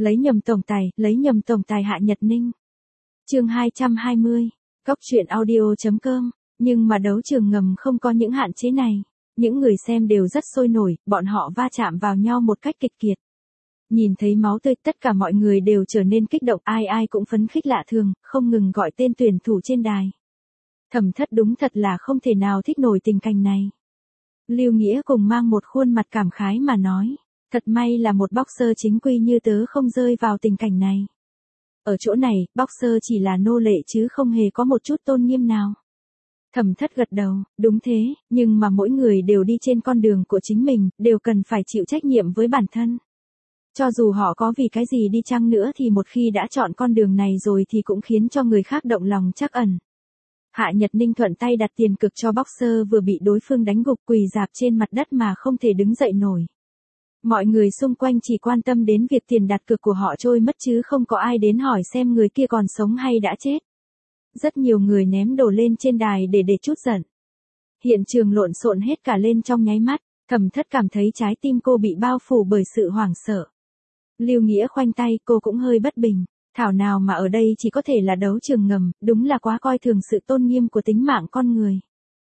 Lấy nhầm tổng tài Hạ Nhật Ninh. Chương 220. Cóc truyện audio.com. Nhưng mà đấu trường ngầm không có những hạn chế này. Những người xem đều rất sôi nổi, bọn họ va chạm vào nhau một cách kịch liệt. Nhìn thấy máu tươi, tất cả mọi người đều trở nên kích động, ai ai cũng phấn khích lạ thường, không ngừng gọi tên tuyển thủ trên đài. Thẩm Thất đúng thật là không thể nào thích nổi tình cảnh này. Lưu Nghĩa cùng mang một khuôn mặt cảm khái mà nói, thật may là một boxer chính quy như tớ không rơi vào tình cảnh này. Ở chỗ này, boxer chỉ là nô lệ chứ không hề có một chút tôn nghiêm nào. Thẩm Thất gật đầu, đúng thế, nhưng mà mỗi người đều đi trên con đường của chính mình, đều cần phải chịu trách nhiệm với bản thân. Cho dù họ có vì cái gì đi chăng nữa thì một khi đã chọn con đường này rồi thì cũng khiến cho người khác động lòng trắc ẩn. Hạ Nhật Ninh thuận tay đặt tiền cược cho boxer vừa bị đối phương đánh gục quỳ rạp trên mặt đất mà không thể đứng dậy nổi. Mọi người xung quanh chỉ quan tâm đến việc tiền đặt cược của họ trôi mất chứ không có ai đến hỏi xem người kia còn sống hay đã chết. Rất nhiều người ném đồ lên trên đài để trút giận. Hiện trường lộn xộn hết cả lên trong nháy mắt, Thẩm Thất cảm thấy trái tim cô bị bao phủ bởi sự hoảng sợ. Lưu Nghĩa khoanh tay, cô cũng hơi bất bình. Thảo nào mà ở đây chỉ có thể là đấu trường ngầm, đúng là quá coi thường sự tôn nghiêm của tính mạng con người.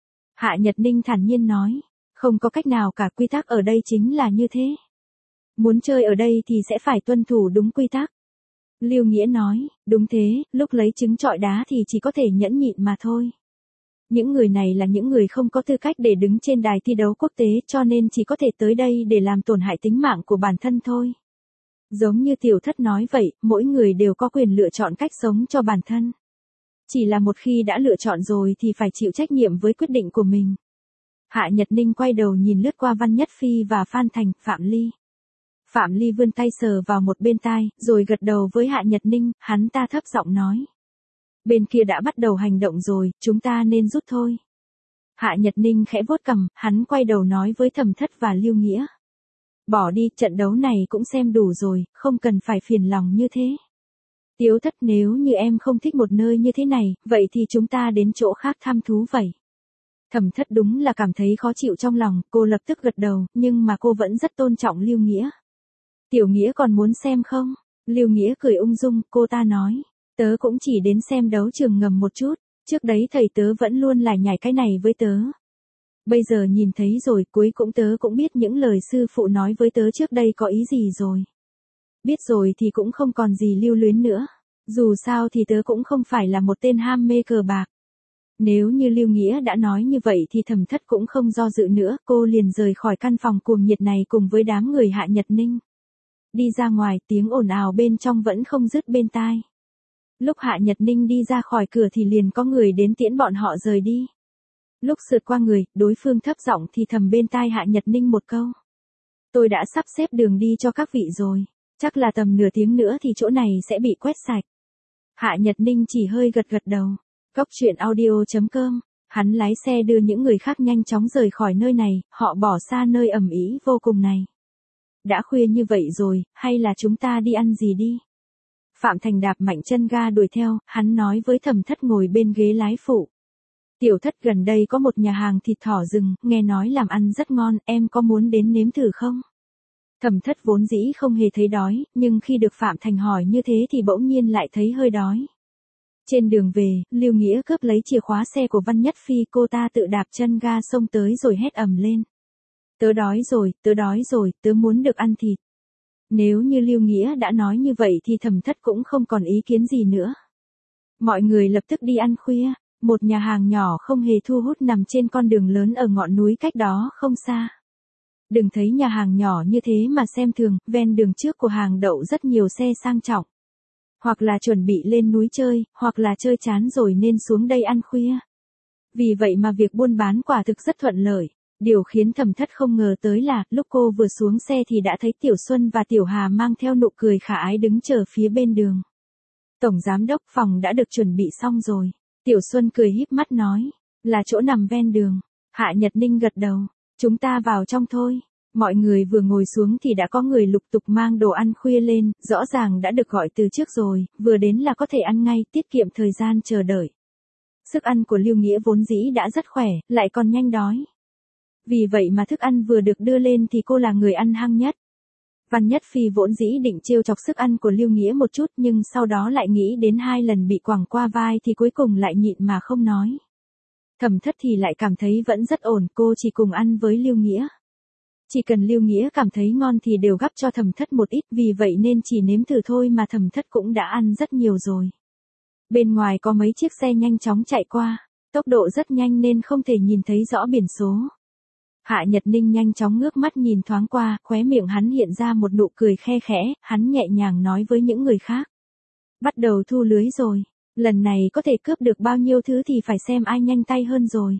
Hạ Nhật Ninh thản nhiên nói, không có cách nào cả, quy tắc ở đây chính là như thế. Muốn chơi ở đây thì sẽ phải tuân thủ đúng quy tắc. Lưu Nghĩa nói, đúng thế, lúc lấy trứng trọi đá thì chỉ có thể nhẫn nhịn mà thôi. Những người này là những người không có tư cách để đứng trên đài thi đấu quốc tế cho nên chỉ có thể tới đây để làm tổn hại tính mạng của bản thân thôi. Giống như Tiểu Thất nói vậy, mỗi người đều có quyền lựa chọn cách sống cho bản thân. Chỉ là một khi đã lựa chọn rồi thì phải chịu trách nhiệm với quyết định của mình. Hạ Nhật Ninh quay đầu nhìn lướt qua Văn Nhất Phi và Phan Thành, Phạm Ly. Phạm Ly vươn tay sờ vào một bên tai, rồi gật đầu với Hạ Nhật Ninh, hắn ta thấp giọng nói. Bên kia đã bắt đầu hành động rồi, chúng ta nên rút thôi. Hạ Nhật Ninh khẽ vuốt cằm, hắn quay đầu nói với Thẩm Thất và Lưu Nghĩa. Bỏ đi, trận đấu này cũng xem đủ rồi, không cần phải phiền lòng như thế. Tiếu Thất, nếu như em không thích một nơi như thế này, vậy thì chúng ta đến chỗ khác thăm thú vậy. Thẩm Thất đúng là cảm thấy khó chịu trong lòng, cô lập tức gật đầu, nhưng mà cô vẫn rất tôn trọng Lưu Nghĩa. Tiểu Nghĩa còn muốn xem không? Lưu Nghĩa cười ung dung, cô ta nói. Tớ cũng chỉ đến xem đấu trường ngầm một chút, trước đấy thầy tớ vẫn luôn lải nhải cái này với tớ. Bây giờ nhìn thấy rồi, cuối cùng tớ cũng biết những lời sư phụ nói với tớ trước đây có ý gì rồi. Biết rồi thì cũng không còn gì lưu luyến nữa. Dù sao thì tớ cũng không phải là một tên ham mê cờ bạc. Nếu như Lưu Nghĩa đã nói như vậy thì Thẩm Thất cũng không do dự nữa, cô liền rời khỏi căn phòng cuồng nhiệt này cùng với đám người Hạ Nhật Ninh. Đi ra ngoài, tiếng ồn ào bên trong vẫn không dứt bên tai. Lúc Hạ Nhật Ninh đi ra khỏi cửa thì liền có người đến tiễn bọn họ rời đi. Lúc sượt qua người, đối phương thấp giọng thì thầm bên tai Hạ Nhật Ninh một câu. Tôi đã sắp xếp đường đi cho các vị rồi, chắc là tầm nửa tiếng nữa thì chỗ này sẽ bị quét sạch. Hạ Nhật Ninh chỉ hơi gật gật đầu. Cóc truyện audio.com. Hắn lái xe đưa những người khác nhanh chóng rời khỏi nơi này, họ bỏ xa nơi ầm ĩ vô cùng này. Đã khuya như vậy rồi, hay là chúng ta đi ăn gì đi? Phạm Thành đạp mạnh chân ga đuổi theo, hắn nói với Thẩm Thất ngồi bên ghế lái phụ. Tiểu Thất, gần đây có một nhà hàng thịt thỏ rừng, nghe nói làm ăn rất ngon, em có muốn đến nếm thử không? Thẩm Thất vốn dĩ không hề thấy đói, nhưng khi được Phạm Thành hỏi như thế thì bỗng nhiên lại thấy hơi đói. Trên đường về, Lưu Nghĩa cướp lấy chìa khóa xe của Văn Nhất Phi, cô ta tự đạp chân ga xông tới rồi hét ầm lên. Tớ đói rồi, tớ muốn được ăn thịt. Nếu như Lưu Nghĩa đã nói như vậy thì Thẩm Thất cũng không còn ý kiến gì nữa. Mọi người lập tức đi ăn khuya, một nhà hàng nhỏ không hề thu hút nằm trên con đường lớn ở ngọn núi cách đó không xa. Đừng thấy nhà hàng nhỏ như thế mà xem thường, ven đường trước của hàng đậu rất nhiều xe sang trọng. Hoặc là chuẩn bị lên núi chơi, hoặc là chơi chán rồi nên xuống đây ăn khuya. Vì vậy mà việc buôn bán quả thực rất thuận lợi. Điều khiến Thẩm Thất không ngờ tới là, lúc cô vừa xuống xe thì đã thấy Tiểu Xuân và Tiểu Hà mang theo nụ cười khả ái đứng chờ phía bên đường. Tổng giám đốc, phòng đã được chuẩn bị xong rồi. Tiểu Xuân cười híp mắt nói, là chỗ nằm ven đường. Hạ Nhật Ninh gật đầu, chúng ta vào trong thôi. Mọi người vừa ngồi xuống thì đã có người lục tục mang đồ ăn khuya lên, rõ ràng đã được gọi từ trước rồi, vừa đến là có thể ăn ngay, tiết kiệm thời gian chờ đợi. Sức ăn của Lưu Nghĩa vốn dĩ đã rất khỏe, lại còn nhanh đói. Vì vậy mà thức ăn vừa được đưa lên thì cô là người ăn hăng nhất. Văn Nhất Phi vốn dĩ định trêu chọc sức ăn của Lưu Nghĩa một chút nhưng sau đó lại nghĩ đến 2 lần bị quẳng qua vai thì cuối cùng lại nhịn mà không nói. Thẩm Thất thì lại cảm thấy vẫn rất ổn, cô chỉ cùng ăn với Lưu Nghĩa. Chỉ cần Lưu Nghĩa cảm thấy ngon thì đều gắp cho Thẩm Thất một ít, vì vậy nên chỉ nếm thử thôi mà Thẩm Thất cũng đã ăn rất nhiều rồi. Bên ngoài có mấy chiếc xe nhanh chóng chạy qua, tốc độ rất nhanh nên không thể nhìn thấy rõ biển số. Hạ Nhật Ninh nhanh chóng ngước mắt nhìn thoáng qua, khóe miệng hắn hiện ra một nụ cười khe khẽ, hắn nhẹ nhàng nói với những người khác. Bắt đầu thu lưới rồi, lần này có thể cướp được bao nhiêu thứ thì phải xem ai nhanh tay hơn rồi.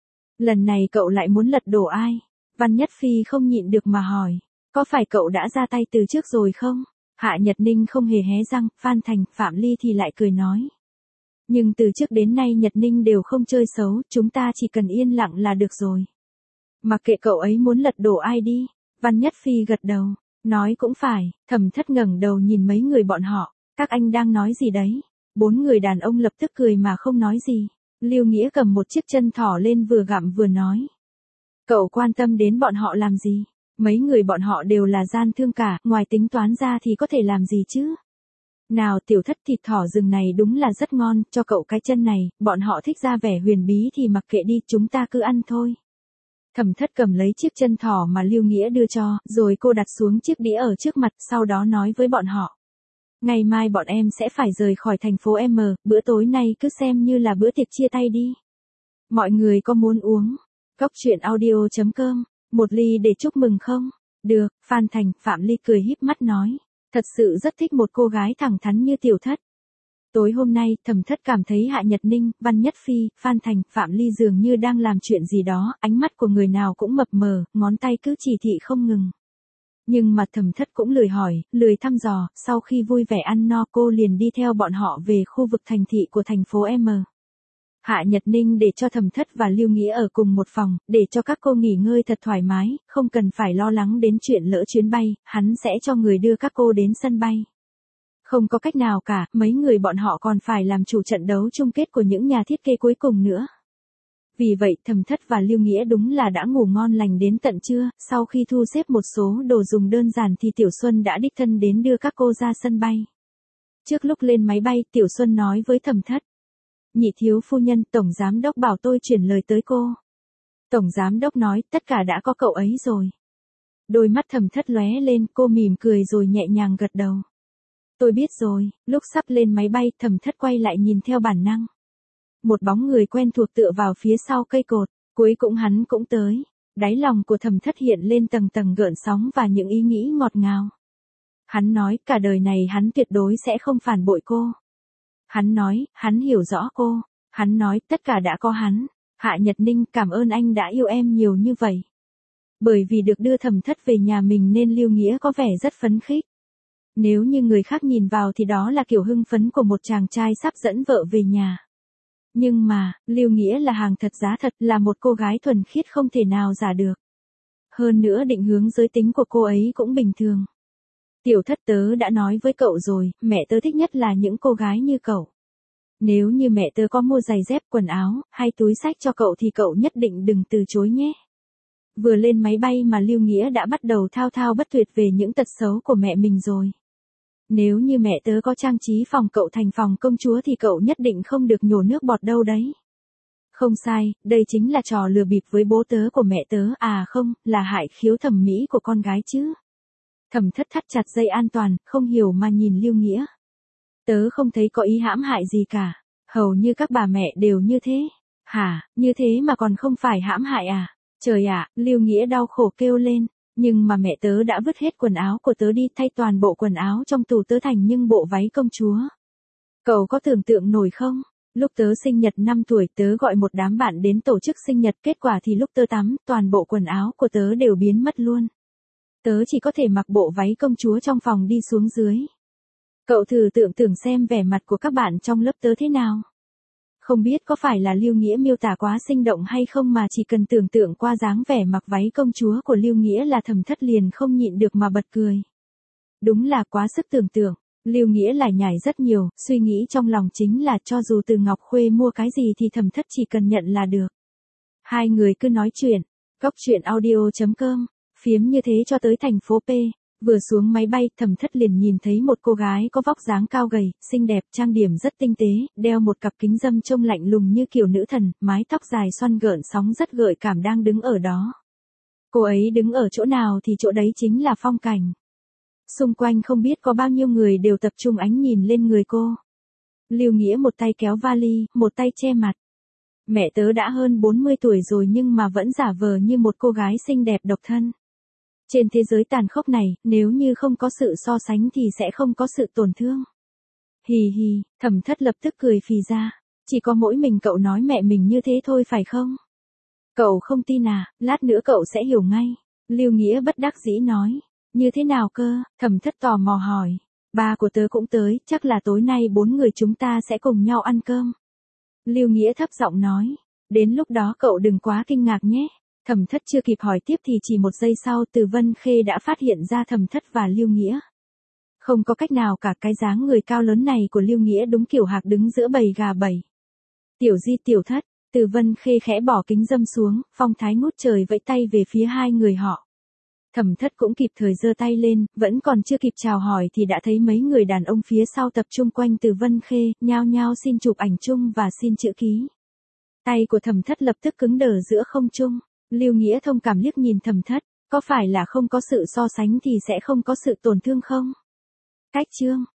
Lần này cậu lại muốn lật đổ ai? Văn Nhất Phi không nhịn được mà hỏi, có phải cậu đã ra tay từ trước rồi không? Hạ Nhật Ninh không hề hé răng, Phan Thành, Phạm Ly thì lại cười nói. Nhưng từ trước đến nay Nhật Ninh đều không chơi xấu, chúng ta chỉ cần yên lặng là được rồi. Mặc kệ cậu ấy muốn lật đổ ai đi. Văn Nhất Phi gật đầu, nói cũng phải. Thẩm Thất ngẩng đầu nhìn mấy người bọn họ, các anh đang nói gì đấy? 4 người đàn ông lập tức cười mà không nói gì. Lưu Nghĩa cầm một chiếc chân thỏ lên vừa gặm vừa nói. Cậu quan tâm đến bọn họ làm gì? Mấy người bọn họ đều là gian thương cả, ngoài tính toán ra thì có thể làm gì chứ? Nào Tiểu Thất, thịt thỏ rừng này đúng là rất ngon, cho cậu cái chân này, bọn họ thích ra vẻ huyền bí thì mặc kệ đi, chúng ta cứ ăn thôi. Thẩm Thất cầm lấy chiếc chân thỏ mà Lưu Nghĩa đưa cho, rồi cô đặt xuống chiếc đĩa ở trước mặt, sau đó nói với bọn họ. Ngày mai bọn em sẽ phải rời khỏi thành phố M, bữa tối nay cứ xem như là bữa tiệc chia tay đi. Mọi người có muốn uống cốc truyện audio.com, một ly để chúc mừng không? Được, Phan Thành, Phạm Ly cười híp mắt nói. Thật sự rất thích một cô gái thẳng thắn như Tiểu Thất. Tối hôm nay, Thẩm Thất cảm thấy Hạ Nhật Ninh, Văn Nhất Phi, Phan Thành, Phạm Ly dường như đang làm chuyện gì đó, ánh mắt của người nào cũng mập mờ, ngón tay cứ chỉ thị không ngừng. Nhưng mà Thẩm Thất cũng lười hỏi, lười thăm dò, sau khi vui vẻ ăn no cô liền đi theo bọn họ về khu vực thành thị của thành phố M. Hạ Nhật Ninh để cho Thẩm Thất và Lưu Nghĩa ở cùng một phòng, để cho các cô nghỉ ngơi thật thoải mái, không cần phải lo lắng đến chuyện lỡ chuyến bay, hắn sẽ cho người đưa các cô đến sân bay. Không có cách nào cả, mấy người bọn họ còn phải làm chủ trận đấu chung kết của những nhà thiết kế cuối cùng nữa. Vì vậy Thẩm Thất và Lưu Nghĩa đúng là đã ngủ ngon lành đến tận trưa, sau khi thu xếp một số đồ dùng đơn giản thì Tiểu Xuân đã đích thân đến đưa các cô ra sân bay. Trước lúc lên máy bay, Tiểu Xuân nói với Thẩm Thất. Nhị thiếu phu nhân, Tổng Giám Đốc bảo tôi chuyển lời tới cô. Tổng Giám Đốc nói, tất cả đã có cậu ấy rồi. Đôi mắt Thẩm Thất lóe lên, cô mỉm cười rồi nhẹ nhàng gật đầu. Tôi biết rồi. Lúc sắp lên máy bay, Thẩm Thất quay lại nhìn theo bản năng. Một bóng người quen thuộc tựa vào phía sau cây cột, cuối cùng hắn cũng tới. Đáy lòng của Thẩm Thất hiện lên tầng tầng gợn sóng và những ý nghĩ ngọt ngào. Hắn nói, cả đời này hắn tuyệt đối sẽ không phản bội cô. Hắn nói, hắn hiểu rõ cô. Hắn nói, tất cả đã có hắn. Hạ Nhật Ninh, cảm ơn anh đã yêu em nhiều như vậy. Bởi vì được đưa Thẩm Thất về nhà mình nên Lưu Nghĩa có vẻ rất phấn khích. Nếu như người khác nhìn vào thì đó là kiểu hưng phấn của một chàng trai sắp dẫn vợ về nhà. Nhưng mà, Lưu Nghĩa là hàng thật giá thật, là một cô gái thuần khiết không thể nào giả được. Hơn nữa định hướng giới tính của cô ấy cũng bình thường. Tiểu Thất, tớ đã nói với cậu rồi, mẹ tớ thích nhất là những cô gái như cậu. Nếu như mẹ tớ có mua giày dép, quần áo, hay túi xách cho cậu thì cậu nhất định đừng từ chối nhé. Vừa lên máy bay mà Lưu Nghĩa đã bắt đầu thao thao bất tuyệt về những tật xấu của mẹ mình rồi. Nếu như mẹ tớ có trang trí phòng cậu thành phòng công chúa thì cậu nhất định không được nhổ nước bọt đâu đấy. Không sai, đây chính là trò lừa bịp với bố tớ của mẹ tớ, à không, là hại khiếu thẩm mỹ của con gái chứ. Thẩm Thất thắt chặt dây an toàn, không hiểu mà nhìn Lưu Nghĩa. Tớ không thấy có ý hãm hại gì cả, hầu như các bà mẹ đều như thế. Hả, như thế mà còn không phải hãm hại à? Trời ạ, Lưu Nghĩa đau khổ kêu lên. Nhưng mà mẹ tớ đã vứt hết quần áo của tớ đi, thay toàn bộ quần áo trong tủ tớ thành những bộ váy công chúa. Cậu có tưởng tượng nổi không? Lúc tớ sinh nhật 5 tuổi tớ gọi một đám bạn đến tổ chức sinh nhật, kết quả thì lúc tớ tắm, toàn bộ quần áo của tớ đều biến mất luôn. Tớ chỉ có thể mặc bộ váy công chúa trong phòng đi xuống dưới. Cậu thử tưởng xem vẻ mặt của các bạn trong lớp tớ thế nào. Không biết có phải là Lưu Nghĩa miêu tả quá sinh động hay không mà chỉ cần tưởng tượng qua dáng vẻ mặc váy công chúa của Lưu Nghĩa là Thẩm Thất liền không nhịn được mà bật cười. Đúng là quá sức tưởng tượng. Lưu Nghĩa lải nhải rất nhiều, suy nghĩ trong lòng chính là cho dù từ Ngọc Khuê mua cái gì thì Thẩm Thất chỉ cần nhận là được. Hai người cứ nói chuyện. Cốc truyện audio.com, phiếm như thế cho tới thành phố P. Vừa xuống máy bay, Thẩm Thất liền nhìn thấy một cô gái có vóc dáng cao gầy, xinh đẹp, trang điểm rất tinh tế, đeo một cặp kính râm trông lạnh lùng như kiểu nữ thần, mái tóc dài xoăn gợn sóng rất gợi cảm đang đứng ở đó. Cô ấy đứng ở chỗ nào thì chỗ đấy chính là phong cảnh. Xung quanh không biết có bao nhiêu người đều tập trung ánh nhìn lên người cô. Lưu Nghĩa một tay kéo vali, một tay che mặt. Mẹ tớ đã hơn 40 tuổi rồi nhưng mà vẫn giả vờ như một cô gái xinh đẹp độc thân. Trên thế giới tàn khốc này, nếu như không có sự so sánh thì sẽ không có sự tổn thương. Hì hì, Thẩm Thất lập tức cười phì ra. Chỉ có mỗi mình cậu nói mẹ mình như thế thôi phải không? Cậu không tin à, lát nữa cậu sẽ hiểu ngay. Lưu Nghĩa bất đắc dĩ nói. Như thế nào cơ? Thẩm Thất tò mò hỏi. Ba của tớ cũng tới, chắc là tối nay 4 người chúng ta sẽ cùng nhau ăn cơm. Lưu Nghĩa thấp giọng nói. Đến lúc đó cậu đừng quá kinh ngạc nhé. Thẩm Thất chưa kịp hỏi tiếp thì chỉ 1 giây sau Từ Vân Khê đã phát hiện ra Thẩm Thất và Lưu Nghĩa. Không có cách nào cả, cái dáng người cao lớn này của Lưu Nghĩa đúng kiểu hạc đứng giữa bầy gà bầy. Tiểu Di Tiểu Thất, Từ Vân Khê khẽ bỏ kính râm xuống, phong thái ngút trời vẫy tay về phía hai người họ. Thẩm Thất cũng kịp thời giơ tay lên, vẫn còn chưa kịp chào hỏi thì đã thấy mấy người đàn ông phía sau tập trung quanh Từ Vân Khê, nhao nhao xin chụp ảnh chung và xin chữ ký. Tay của Thẩm Thất lập tức cứng đờ giữa không trung. Lưu Nghĩa thông cảm liếc nhìn Thẩm Thất, có phải là không có sự so sánh thì sẽ không có sự tổn thương không? Cách chương